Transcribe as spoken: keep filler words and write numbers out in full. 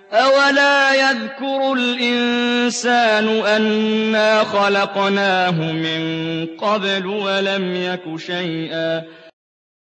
أَوَلَا يَذْكُرُ الْإِنسَانُ أَنَّا خَلَقْنَاهُ مِن قَبْلُ وَلَمْ يَكُ شَيْئًا